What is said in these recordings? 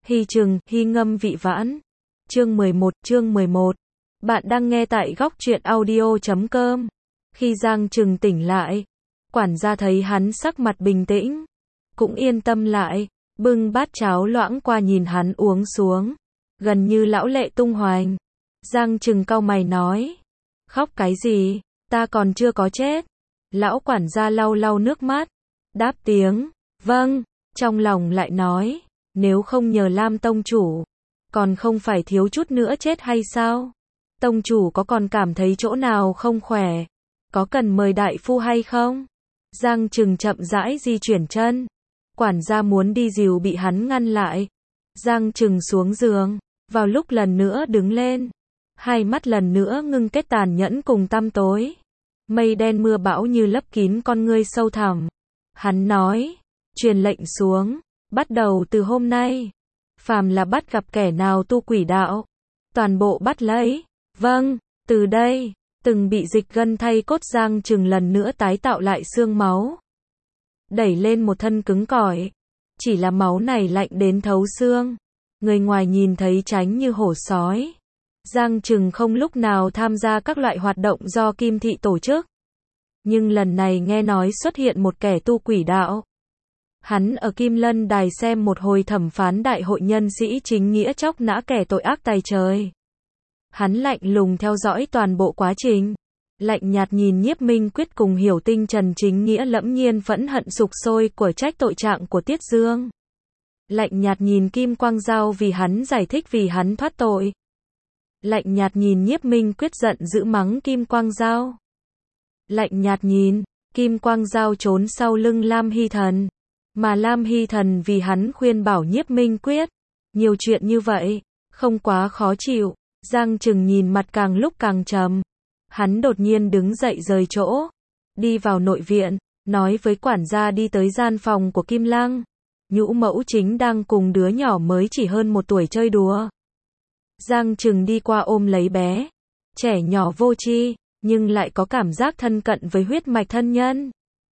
Hy trừng, hy ngâm vị vãn. Chương 11. Bạn đang nghe tại góc truyện audio.com. Khi Giang Trừng tỉnh lại, quản gia thấy hắn sắc mặt bình tĩnh, cũng yên tâm lại, bưng bát cháo loãng qua nhìn hắn uống xuống, gần như lão lệ tung hoành. Giang Trừng cau mày nói, khóc cái gì, ta còn chưa có chết. Lão quản gia lau lau nước mắt, đáp tiếng, vâng, trong lòng lại nói, nếu không nhờ Lam tông chủ, còn không phải thiếu chút nữa chết hay sao? Tông chủ có còn cảm thấy chỗ nào không khỏe? Có cần mời đại phu hay không? Giang Trừng chậm rãi di chuyển chân. Quản gia muốn đi dìu bị hắn ngăn lại. Giang Trừng xuống giường, vào lúc lần nữa đứng lên. Hai mắt lần nữa ngưng kết tàn nhẫn cùng tăm tối. Mây đen mưa bão như lấp kín con ngươi sâu thẳm. Hắn nói, truyền lệnh xuống, bắt đầu từ hôm nay, phàm là bắt gặp kẻ nào tu quỷ đạo, toàn bộ bắt lấy. Vâng, từ đây, từng bị dịch gân thay cốt Giang Trừng lần nữa tái tạo lại xương máu. Đẩy lên một thân cứng cỏi, chỉ là máu này lạnh đến thấu xương. Người ngoài nhìn thấy tránh như hổ sói. Giang Trừng không lúc nào tham gia các loại hoạt động do Kim Thị tổ chức. Nhưng lần này nghe nói xuất hiện một kẻ tu quỷ đạo. Hắn ở Kim Lân Đài xem một hồi thẩm phán đại hội nhân sĩ chính nghĩa chóc nã kẻ tội ác tày trời. Hắn lạnh lùng theo dõi toàn bộ quá trình. Lạnh nhạt nhìn Nhiếp Minh Quyết cùng Hiểu Tinh Trần chính nghĩa lẫm nhiên phẫn hận sục sôi của trách tội trạng của Tiết Dương. Lạnh nhạt nhìn Kim Quang Giao vì hắn giải thích vì hắn thoát tội. Lạnh nhạt nhìn Nhiếp Minh Quyết giận dữ mắng Kim Quang Giao. Lạnh nhạt nhìn Kim Quang Giao trốn sau lưng Lam Hy Thần. Mà Lam Hy Thần vì hắn khuyên bảo Nhiếp Minh Quyết. Nhiều chuyện như vậy, không quá khó chịu. Giang Trừng nhìn mặt càng lúc càng trầm. Hắn đột nhiên đứng dậy rời chỗ. Đi vào nội viện, nói với quản gia đi tới gian phòng của Kim Lăng. Nhũ mẫu chính đang cùng đứa nhỏ mới chỉ hơn 1 tuổi chơi đùa. Giang Trừng đi qua ôm lấy bé. Trẻ nhỏ vô tri, nhưng lại có cảm giác thân cận với huyết mạch thân nhân.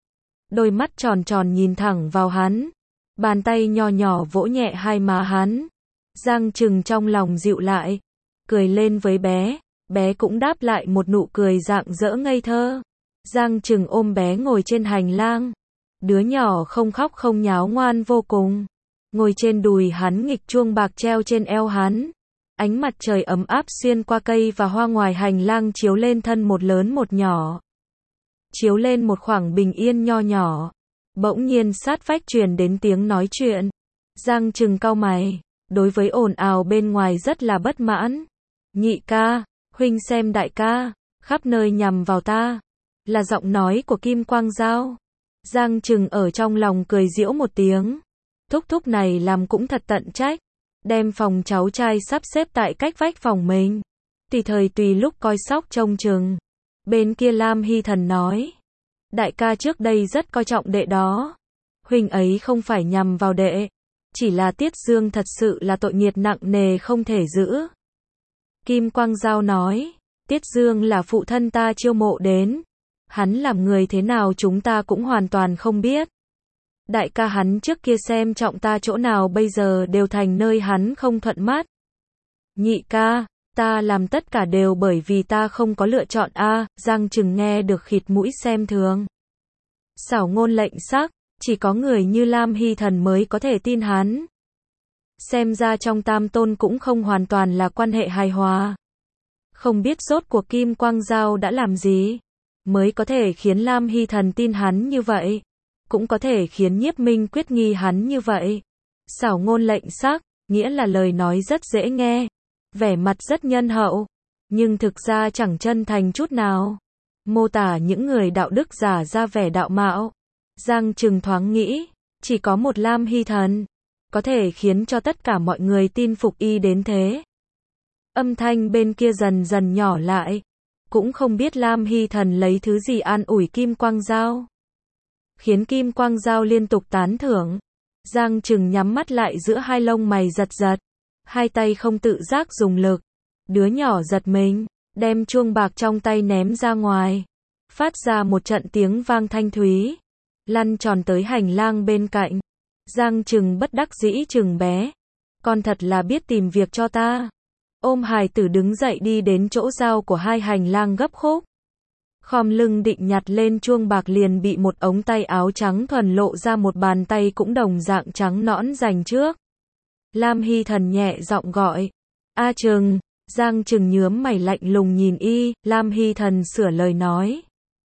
Đôi mắt tròn tròn nhìn thẳng vào hắn. Bàn tay nhỏ nhỏ vỗ nhẹ hai má hắn. Giang Trừng trong lòng dịu lại. Cười lên với bé. Bé cũng đáp lại một nụ cười rạng rỡ ngây thơ. Giang Trừng ôm bé ngồi trên hành lang. Đứa nhỏ không khóc không nháo ngoan vô cùng. Ngồi trên đùi hắn nghịch chuông bạc treo trên eo hắn. Ánh mặt trời ấm áp xuyên qua cây và hoa ngoài hành lang chiếu lên thân một lớn một nhỏ. Chiếu lên một khoảng bình yên nho nhỏ. Bỗng nhiên sát vách truyền đến tiếng nói chuyện. Giang Trừng cau mày. Đối với ồn ào bên ngoài rất là bất mãn. Nhị ca, huynh xem đại ca, khắp nơi nhằm vào ta. Là giọng nói của Kim Quang Giao. Giang Trừng ở trong lòng cười giễu một tiếng. Thúc thúc này làm cũng thật tận trách. Đem phòng cháu trai sắp xếp tại cách vách phòng mình. Tùy thời tùy lúc coi sóc trông chừng. Bên kia Lam Hy Thần nói. Đại ca trước đây rất coi trọng đệ đó. Huynh ấy không phải nhằm vào đệ. Chỉ là Tiết Dương thật sự là tội nghiệt nặng nề không thể giữ. Kim Quang Giao nói. Tiết Dương là phụ thân ta chiêu mộ đến. Hắn làm người thế nào chúng ta cũng hoàn toàn không biết. Đại ca hắn trước kia xem trọng ta chỗ nào bây giờ đều thành nơi hắn không thuận mắt. Nhị ca, ta làm tất cả đều bởi vì ta không có lựa chọn a. Giang Trừng nghe được khịt mũi xem thường. Xảo ngôn lệnh sắc, chỉ có người như Lam Hy Thần mới có thể tin hắn. Xem ra trong tam tôn cũng không hoàn toàn là quan hệ hài hòa. Không biết rốt cuộc Kim Quang Giao đã làm gì, mới có thể khiến Lam Hy Thần tin hắn như vậy. Cũng có thể khiến Nhiếp Minh Quyết nghi hắn như vậy. Xảo ngôn lệnh sắc, nghĩa là lời nói rất dễ nghe. Vẻ mặt rất nhân hậu. Nhưng thực ra chẳng chân thành chút nào. Mô tả những người đạo đức giả ra vẻ đạo mạo. Giang Trừng thoáng nghĩ, chỉ có một Lam Hy Thần có thể khiến cho tất cả mọi người tin phục y đến thế. Âm thanh bên kia dần dần nhỏ lại. Cũng không biết Lam Hy Thần lấy thứ gì an ủi Kim Quang Giao. Khiến Kim Quang Giao liên tục tán thưởng. Giang Trừng nhắm mắt lại giữa hai lông mày giật giật. Hai tay không tự giác dùng lực. Đứa nhỏ giật mình, đem chuông bạc trong tay ném ra ngoài. Phát ra một trận tiếng vang thanh thúy. Lăn tròn tới hành lang bên cạnh. Giang Trừng bất đắc dĩ chừng bé. Con thật là biết tìm việc cho ta. Ôm hài tử đứng dậy đi đến chỗ giao của hai hành lang gấp khúc. Khom lưng định nhặt lên chuông bạc liền bị một ống tay áo trắng thuần lộ ra một bàn tay cũng đồng dạng trắng nõn giành trước. Lam Hy Thần nhẹ giọng gọi. A Trừng. Giang Trừng nhướng mày lạnh lùng nhìn y, Lam Hy Thần sửa lời nói.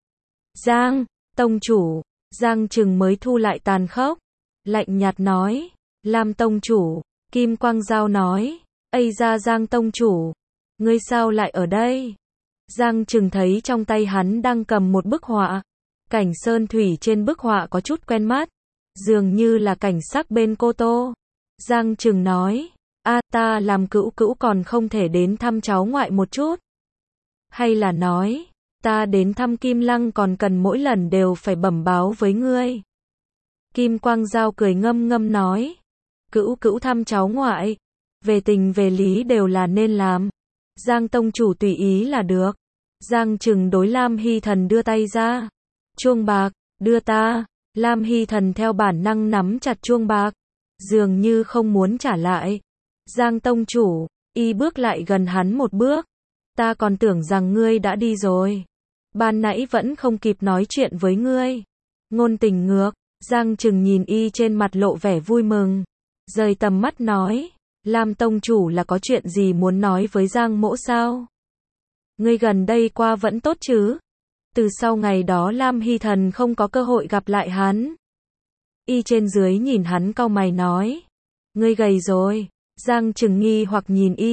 Giang, tông chủ. Giang Trừng mới thu lại tàn khốc. Lạnh nhạt nói. Lam tông chủ. Kim Quang Giao nói. Ây ra Giang tông chủ. Ngươi sao lại ở đây? Giang Trừng thấy trong tay hắn đang cầm một bức họa. Cảnh sơn thủy trên bức họa có chút quen mắt. Dường như là cảnh sắc bên Cô Tô. Giang Trừng nói. Ta làm cữu cữu còn không thể đến thăm cháu ngoại một chút. Hay là nói. Ta đến thăm Kim Lăng còn cần mỗi lần đều phải bẩm báo với ngươi. Kim Quang Giao cười ngâm ngâm nói. Cữu cữu thăm cháu ngoại. Về tình về lý đều là nên làm. Giang tông chủ tùy ý là được. Giang Trừng đối Lam Hy Thần đưa tay ra. Chuông bạc, đưa ta. Lam Hy Thần theo bản năng nắm chặt chuông bạc. Dường như không muốn trả lại. Giang tông chủ, y bước lại gần hắn một bước. Ta còn tưởng rằng ngươi đã đi rồi. Ban nãy vẫn không kịp nói chuyện với ngươi. Ngôn tình ngược. Giang Trừng nhìn y trên mặt lộ vẻ vui mừng. Rời tầm mắt nói. Lam tông chủ là có chuyện gì muốn nói với Giang mỗ sao? Ngươi gần đây qua vẫn tốt chứ? Từ sau ngày đó Lam Hy Thần không có cơ hội gặp lại hắn. Y trên dưới nhìn hắn cau mày nói. Ngươi gầy rồi. Giang Trừng nghi hoặc nhìn y.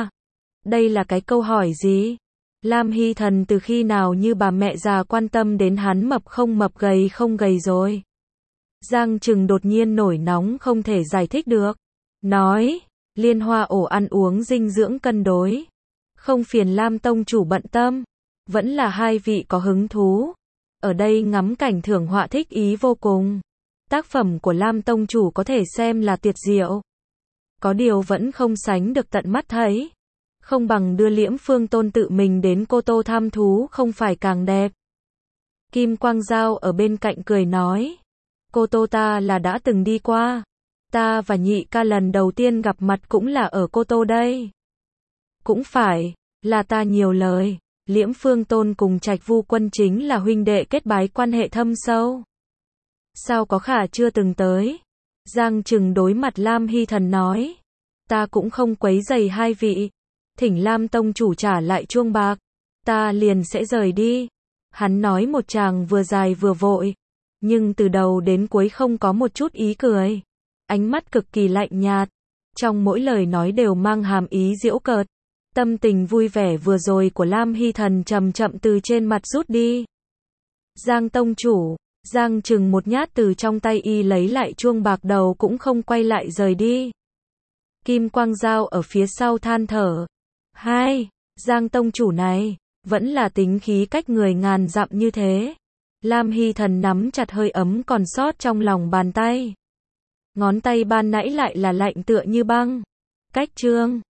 Đây là cái câu hỏi gì? Lam Hy Thần từ khi nào như bà mẹ già quan tâm đến hắn mập không gầy rồi. Giang Trừng đột nhiên nổi nóng không thể giải thích được. Nói. Liên Hoa ổ ăn uống dinh dưỡng cân đối. Không phiền Lam tông chủ bận tâm. Vẫn là hai vị có hứng thú. Ở đây ngắm cảnh thưởng họa thích ý vô cùng. Tác phẩm của Lam tông chủ có thể xem là tuyệt diệu. Có điều vẫn không sánh được tận mắt thấy. Không bằng đưa Liễm Phương Tôn tự mình đến Cô Tô tham thú không phải càng đẹp. Kim Quang Giao ở bên cạnh cười nói. Cô Tô ta là đã từng đi qua. Ta và nhị ca lần đầu tiên gặp mặt cũng là ở Cô Tô đây. Cũng phải, là ta nhiều lời. Liễm Phương Tôn cùng Trạch Vu Quân chính là huynh đệ kết bái quan hệ thâm sâu. Sao có khả chưa từng tới? Giang Trừng đối mặt Lam Hy Thần nói. Ta cũng không quấy rầy hai vị. Thỉnh Lam tông chủ trả lại chuông bạc. Ta liền sẽ rời đi. Hắn nói một tràng vừa dài vừa vội. Nhưng từ đầu đến cuối không có một chút ý cười. Ánh mắt cực kỳ lạnh nhạt. Trong mỗi lời nói đều mang hàm ý giễu cợt. Tâm tình vui vẻ vừa rồi của Lam Hy Thần chậm chậm từ trên mặt rút đi. Giang tông chủ. Giang Trừng một nhát từ trong tay y lấy lại chuông bạc đầu cũng không quay lại rời đi. Kim Quang Giao ở phía sau than thở. Giang tông chủ này, vẫn là tính khí cách người ngàn dặm như thế. Lam Hy Thần nắm chặt hơi ấm còn sót trong lòng bàn tay. Ngón tay ban nãy lại là lạnh tựa như băng. Cách chương